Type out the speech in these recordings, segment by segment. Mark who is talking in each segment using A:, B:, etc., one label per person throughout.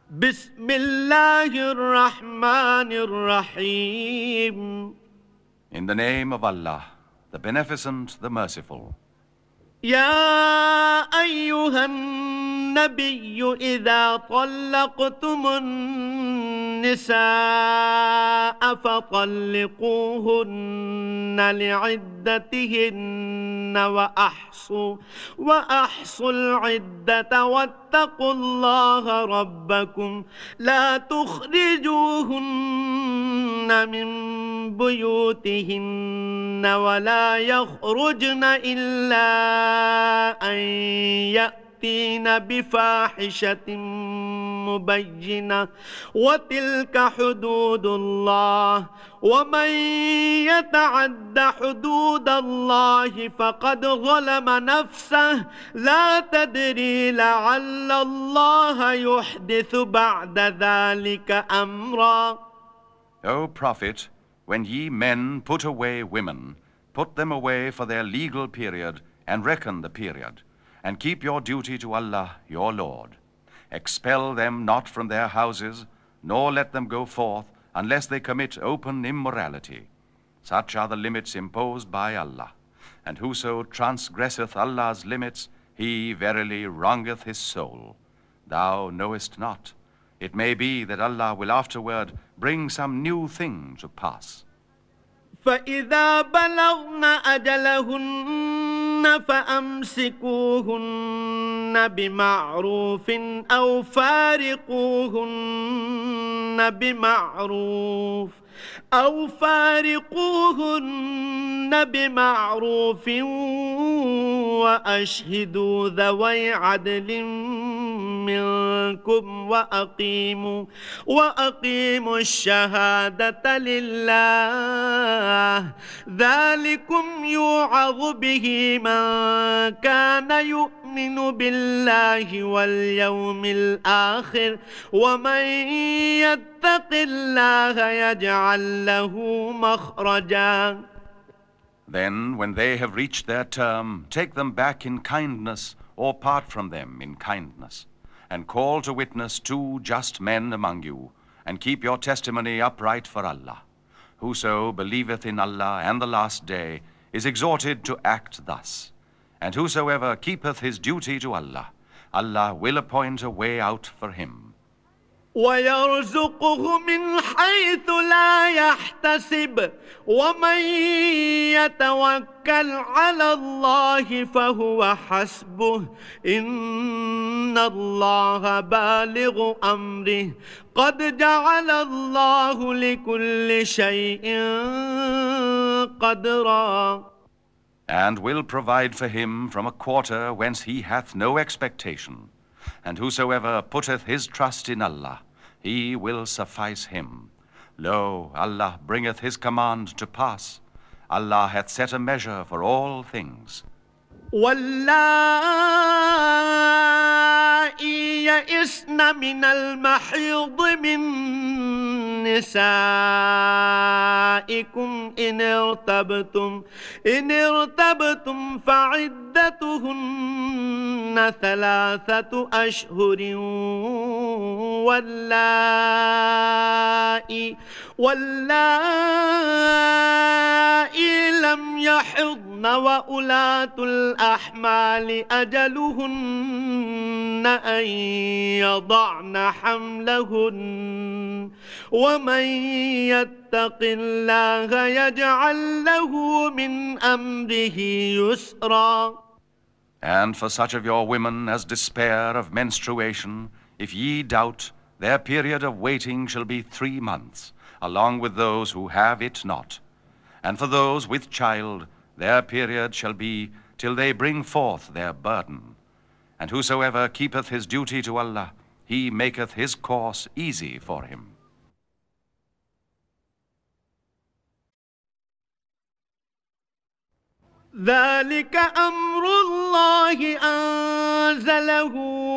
A: Bismillahir Rahmanir Rahim.
B: In the name of Allah, the Beneficent, the Merciful.
A: يا أيها النبي إذا طلقتم النساء فطلقوهن لعدتهن وأحصوا العدة واتقوا الله ربكم لا تخرجوهن من بيوتهن ولا يخرجن إلا أن يأتين بفاحشة مبينة وتلك حدود الله ومن يتعد حدود الله فقد ظلم نفسه لا تدري لعل الله يحدث بعد ذلك أمرا.
B: O Prophet, when ye men put away women, put them away for their legal period and reckon the period, and keep your duty to Allah, your Lord. Expel them not from their houses, nor let them go forth, unless they commit open immorality. Such are the limits imposed by Allah. And whoso transgresseth Allah's limits, he verily wrongeth his soul. Thou knowest not. It may be that Allah will afterward bring some new thing to pass.
A: فإذا بلغن أجلهن فأمسكوهن بمعروف أو فارقوهن بمعروف وأشهدوا ذوي عدل منكم وأقيموا الشهادة لله ذلكم يوعظ به من كان يؤمن بالله واليوم الآخر ومن يتق الله يجعل له مخرجا.
B: Then, when they have reached their term, take them back in kindness or part from them in kindness, and call to witness 2 just men among you, and keep your testimony upright for Allah. Whoso believeth in Allah and the last day is exhorted to act thus. And whosoever keepeth his duty to Allah, Allah will appoint a way out for him.
A: ويرزقه من حيث لا يحتسب ومن يتوكل على الله فهو حسبه إن الله بالغ أمره قد جعل الله لكل شيء قدرا.
B: And will provide for him from a quarter whence he hath no expectation. And whosoever putteth his trust in Allah, he will suffice him. Lo, Allah bringeth his command to pass. Allah hath set a measure for all things.
A: واللائي يئسن من المحيض من نسائكم إن ارتبتم فعدتهن 3 أشهر واللائي لم يحضن وأولاة الأحمال أجلهن أن يضعن حملهن ومن يتق الله يجعل له من أمره يسرا.
B: And for such of your women as despair of menstruation, if ye doubt, their period of waiting shall be 3 months, along with those who have it not. And for those with child, their period shall be till they bring forth their burden. And whosoever keepeth his duty to Allah, he maketh his course easy for him.
A: ذلك أمر الله أنزله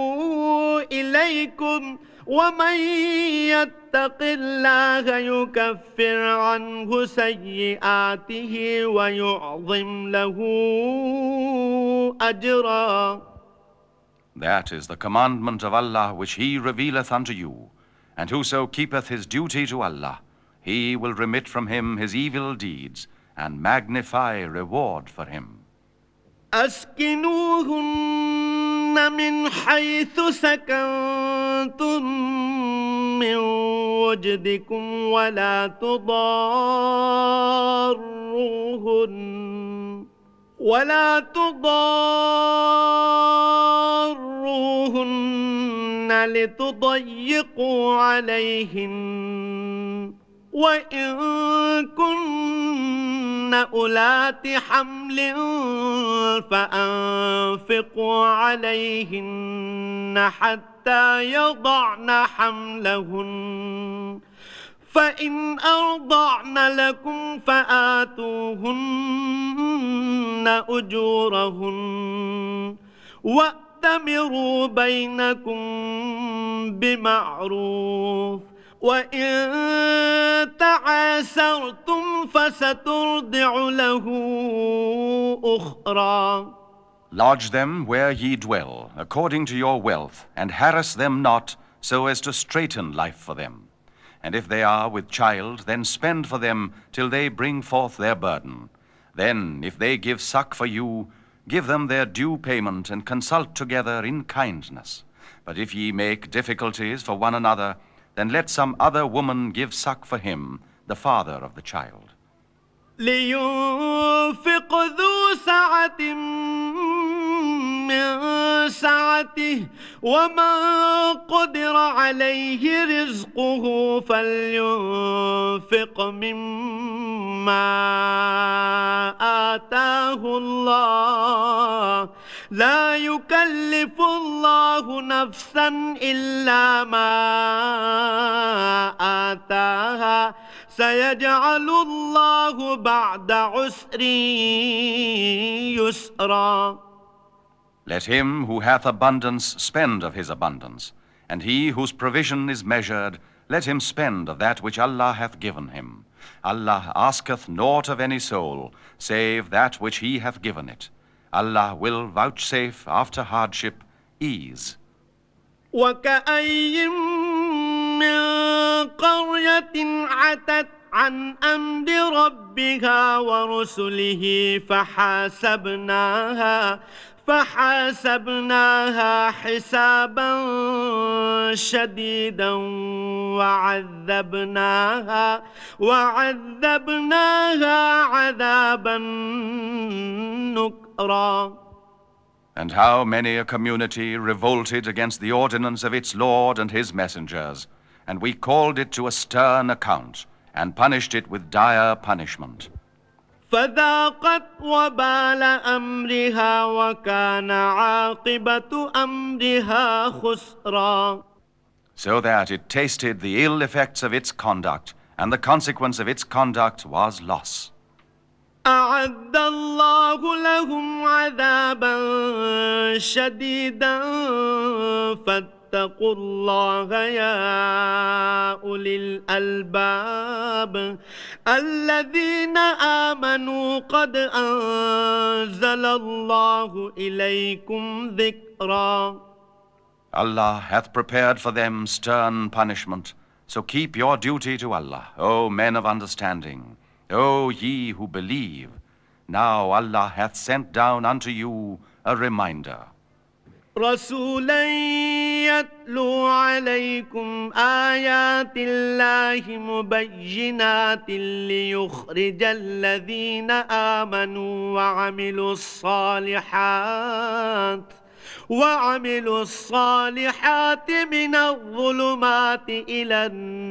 A: إليكم ومن يتق الله يكفر عنه سيئاته ويعظم له أجرا.
B: That is the commandment of Allah which He revealeth unto you. And whoso keepeth his duty to Allah, He will remit from him his evil deeds and magnify reward for him.
A: أسكنوهن من حيث سكنتم من وجدكم ولا تضاروهن لتضيقوا عليهن وإن كن أولات حمل فأنفقوا عليهن حتى يضعن حملهن فإن أرضعن لكم فآتوهن أجورهن وأتمروا بينكم بمعروف وإن تعاسرتم فسترضع له أخرى.
B: Lodge them where ye dwell, according to your wealth, and harass them not, so as to straiten life for them. And if they are with child, then spend for them till they bring forth their burden. Then, if they give suck for you, give them their due payment, and consult together in kindness. But if ye make difficulties for one another, then let some other woman give suck for him, the father of the child.
A: لينفق ذو سعة من سعته ومن قدر عليه رزقه فلينفق مما آتاه الله لا يكلف الله نفسا إلا ما آتاها سيجعل الله بعد عسر يسرا.
B: Let him who hath abundance spend of his abundance, and he whose provision is measured, let him spend of that which Allah hath given him. Allah asketh naught of any soul, save that which He hath given it. Allah will vouchsafe after hardship ease.
A: وكأي من قرية عتت عن أمر ربها ورسله فحاسبناها حسابا شديدا وعذبناها عذابا نكرا.
B: And how many a community revolted against the ordinance of its Lord and His messengers, and we called it to a stern account, and punished it with dire punishment.
A: فذاقت وبال أمرها وكان عاقبة أمرها خسرا.
B: So that it tasted the ill effects of its conduct, and the consequence of its conduct was loss.
A: أعد الله لهم عذابا شديدا فاتقوا الله يا أولي الألباب الذين آمنوا قد أنزل الله إليكم ذكرا.
B: Allah hath prepared for them stern punishment, so keep your duty to Allah, O men of understanding, O ye who believe. Now Allah hath sent down unto you a reminder.
A: رسولا يتلو عليكم آيات الله مبينات ليخرج الذين آمنوا وعملوا الصالحات من الظلمات إلى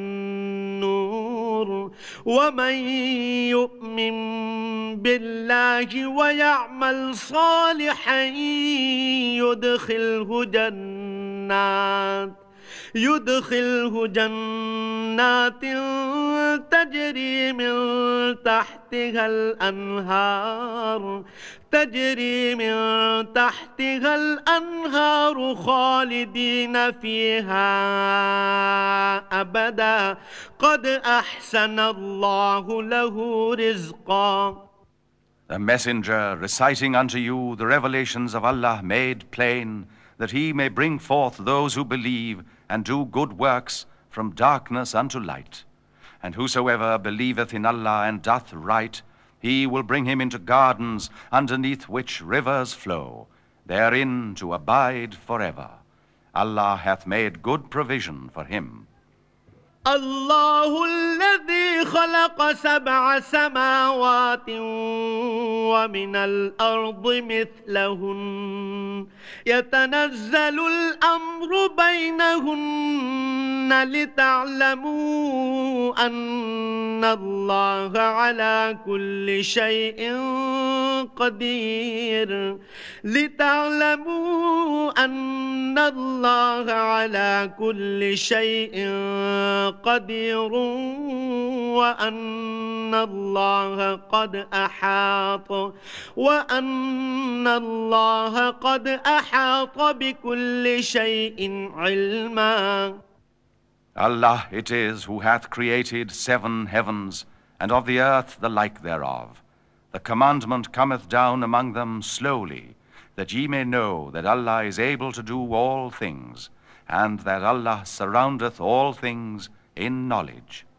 A: النور ومن يؤمن بالله ويعمل صالحا يدخله جنات تجري من تحتها الأنهار خالدين فيها أبدا قد أحسن الله له رزقا.
B: The messenger reciting unto you the revelations of Allah made plain, that he may bring forth those who believe and do good works from darkness unto light. And whosoever believeth in Allah and doth right, he will bring him into gardens underneath which rivers flow, therein to abide forever. Allah hath made good provision for him.
A: الله الذي خلق 7 سماوات ومن الأرض مثلهن يتنزل الأمر بينهن لتعلموا أن الله على كل شيء قدير لتعلموا أن الله على كل شيء قدير وأن الله قد أحاط بكل شيء علما.
B: Allah it is who hath created 7 heavens, and of the earth the like thereof. The commandment cometh down among them slowly, that ye may know that Allah is able to do all things, and that Allah surroundeth all things in knowledge.